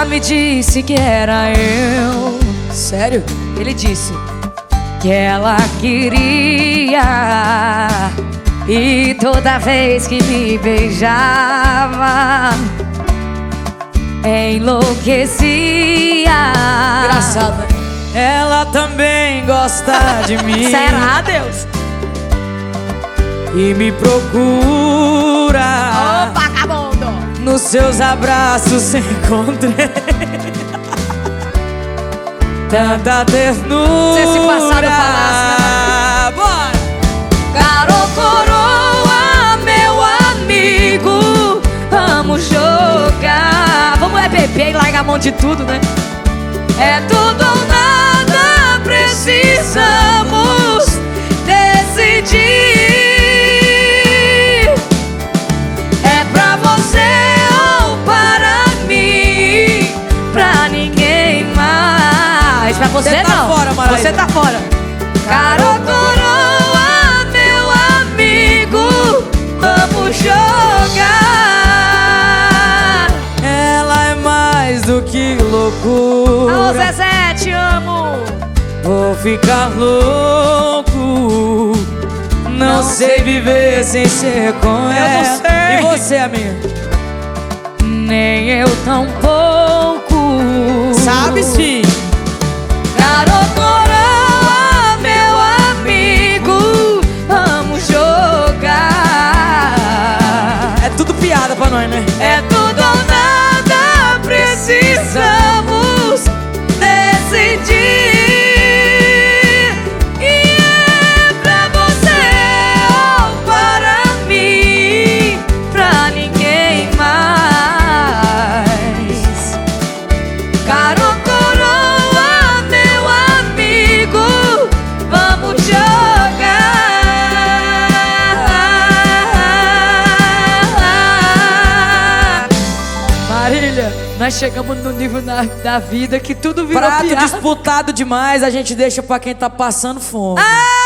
Ela me disse que era eu. Sério? Ele disse que ela queria, e toda vez que me beijava enlouquecia. Engraçado, né? Ela também gosta de mim. Será, Deus? E me procura. Ô, vagabundo! Nos seus abraços encontrei tanta ternura. Se esse passado falasse, né? Bora! Caro coroa, meu amigo, vamos jogar. Vamos beber e largar a mão de tudo, né? É tudo ou nada, precisamos decidir. É pra você ou para mim, pra ninguém mais. Pra você Você tá não, fora, Maraísa. você tá fora. Caro coroa, meu amigo, vamos jogar. Ela é mais do que loucura. Alô, Zezé, te amo. Vou ficar louco. Não sei viver sem ser com ela. não sei. E você, amiga? Nem eu tampouco. Sabe sim. Caro coroa, meu amigo, vamos jogar. É tudo piada pra nós, né? É tudo ou nada, precisamos decidir. E é pra você ou para mim, pra ninguém mais. Caro coroa, meu amigo, vamos jogar. Marília, Nós chegamos no nível da vida que tudo virou prato piada. disputado demais, a gente deixa pra quem tá passando fome. Ah!